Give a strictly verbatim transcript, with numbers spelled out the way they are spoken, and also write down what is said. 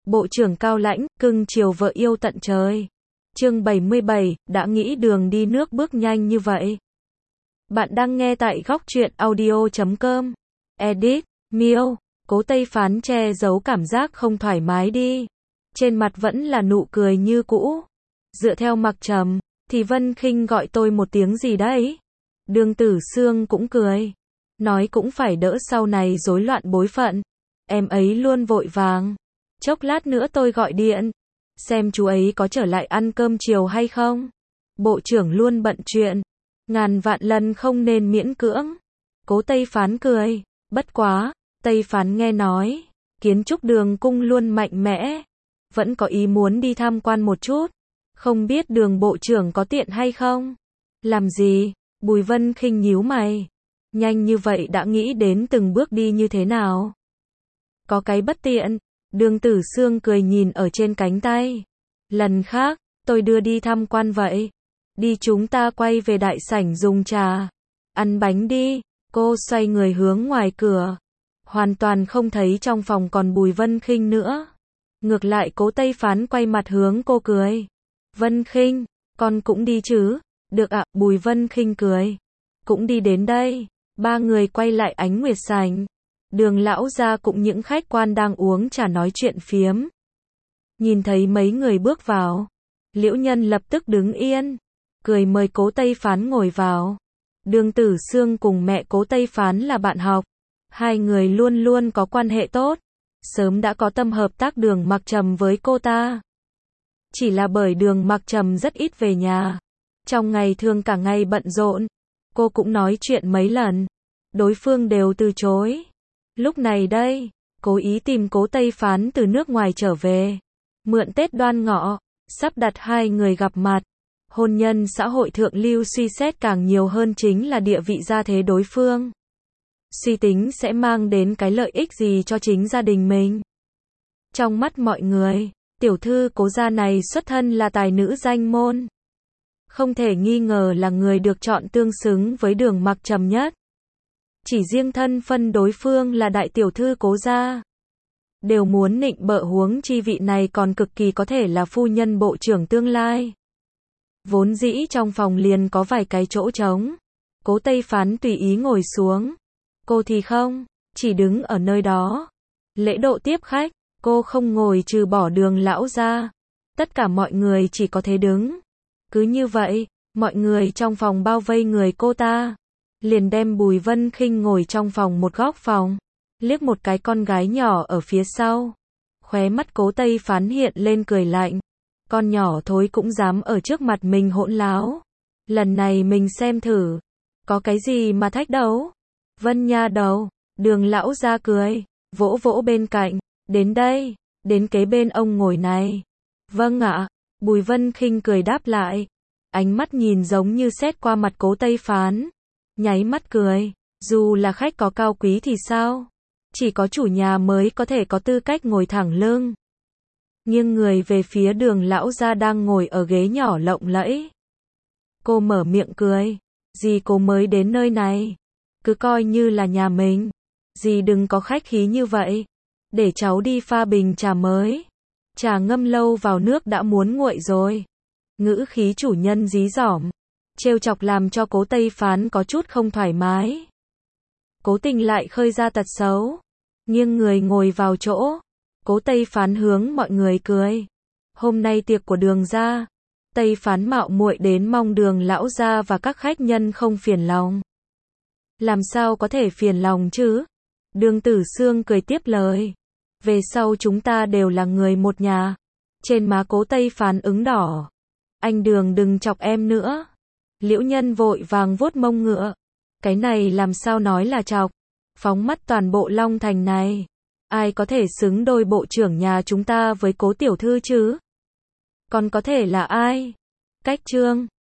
Bộ trưởng cao lãnh, cưng chiều vợ yêu tận trời. Chương bảy mươi bảy, đã nghĩ đường đi nước bước nhanh như vậy. Bạn đang nghe tại góc truyện audio chấm com. Edit, Miêu, Cố Tây Phán che giấu cảm giác không thoải mái đi. Trên mặt vẫn là nụ cười như cũ. Dựa theo mặc trầm, thì Vân Khinh gọi tôi một tiếng gì đấy. Đường Tử Sương cũng cười. Nói cũng phải đỡ sau này rối loạn bối phận. Em ấy luôn vội vàng. Chốc lát nữa tôi gọi điện. Xem chú ấy có trở lại ăn cơm chiều hay không. Bộ trưởng luôn bận chuyện. Ngàn vạn lần không nên miễn cưỡng. Cố Tây Phán cười. Bất quá, Tây Phán nghe nói, kiến trúc Đường Cung luôn mạnh mẽ. Vẫn có ý muốn đi tham quan một chút. Không biết Đường bộ trưởng có tiện hay không? Làm gì? Bùi Vân Khinh nhíu mày. Nhanh như vậy đã nghĩ đến từng bước đi như thế nào? Có cái bất tiện. Đường Tử Sương cười nhìn ở trên cánh tay. Lần khác, tôi đưa đi tham quan vậy. Đi chúng ta quay về đại sảnh dùng trà. Ăn bánh đi. Cô xoay người hướng ngoài cửa. Hoàn toàn không thấy trong phòng còn Bùi Vân Khinh nữa. Ngược lại Cố Tây Phán quay mặt hướng cô cười. Vân Khinh, con cũng đi chứ? Được ạ, Bùi Vân Khinh cười. Cũng đi đến đây. Ba người quay lại Ánh Nguyệt sảnh. Đường lão gia cũng những khách quan đang uống trà nói chuyện phiếm. Nhìn thấy mấy người bước vào. Liễu Nhân lập tức đứng yên. Cười mời Cố Tây Phán ngồi vào. Đường Tử Sương cùng mẹ Cố Tây Phán là bạn học. Hai người luôn luôn có quan hệ tốt. Sớm đã có tâm hợp tác Đường Mặc Trầm với cô ta. Chỉ là bởi Đường Mặc Trầm rất ít về nhà. Trong ngày thường cả ngày bận rộn. Cô cũng nói chuyện mấy lần. Đối phương đều từ chối. Lúc này đây, cố ý tìm Cố Tây Phán từ nước ngoài trở về. Mượn Tết Đoan Ngọ, sắp đặt hai người gặp mặt. Hôn nhân xã hội thượng lưu suy xét càng nhiều hơn chính là địa vị gia thế đối phương. Suy tính sẽ mang đến cái lợi ích gì cho chính gia đình mình. Trong mắt mọi người, tiểu thư Cố gia này xuất thân là tài nữ danh môn. Không thể nghi ngờ là người được chọn tương xứng với Đường Mặc Trầm nhất. Chỉ riêng thân phân đối phương là đại tiểu thư Cố gia. Đều muốn nịnh bợ, huống chi vị này còn cực kỳ có thể là phu nhân bộ trưởng tương lai. Vốn dĩ trong phòng liền có vài cái chỗ trống. Cố Tây Phán tùy ý ngồi xuống. Cô thì không, chỉ đứng ở nơi đó. Lễ độ tiếp khách, cô không ngồi trừ bỏ Đường lão ra. Tất cả mọi người chỉ có thể đứng. Cứ như vậy, mọi người trong phòng bao vây người cô ta. Liền đem Bùi Vân Khinh ngồi trong phòng một góc phòng. Liếc một cái con gái nhỏ ở phía sau. Khóe mắt Cố Tây Phán hiện lên cười lạnh. Con nhỏ thối cũng dám ở trước mặt mình hỗn láo. Lần này mình xem thử. Có cái gì mà thách đấu? Vân nha đầu. Đường lão ra cười. Vỗ vỗ bên cạnh. Đến đây. Đến kế bên ông ngồi này. Vâng ạ. Bùi Vân Khinh cười đáp lại. Ánh mắt nhìn giống như xét qua mặt Cố Tây Phán. Nháy mắt cười. Dù là khách có cao quý thì sao? Chỉ có chủ nhà mới có thể có tư cách ngồi thẳng lưng. Nghiêng người về phía Đường lão gia đang ngồi ở ghế nhỏ lộng lẫy. Cô mở miệng cười. Dì cô mới đến nơi này. Cứ coi như là nhà mình. Dì đừng có khách khí như vậy. Để cháu đi pha bình trà mới. Trà ngâm lâu vào nước đã muốn nguội rồi. Ngữ khí chủ nhân dí dỏm. Trêu chọc làm cho Cố Tây Phán có chút không thoải mái. Cố Tình lại khơi ra tật xấu. Nghiêng người ngồi vào chỗ. Cố Tây Phán hướng mọi người cười. Hôm nay tiệc của Đường gia. Tây Phán mạo muội đến mong Đường lão gia và các khách nhân không phiền lòng. Làm sao có thể phiền lòng chứ? Đường Tử Sương cười tiếp lời. Về sau chúng ta đều là người một nhà. Trên má Cố Tây Phán ửng đỏ. Anh Đường đừng chọc em nữa. Liễu Nhân vội vàng vuốt mông ngựa. Cái này làm sao nói là chọc. Phóng mắt toàn bộ Long Thành này. Ai có thể xứng đôi bộ trưởng nhà chúng ta với Cố tiểu thư chứ? Còn có thể là ai? Cách chương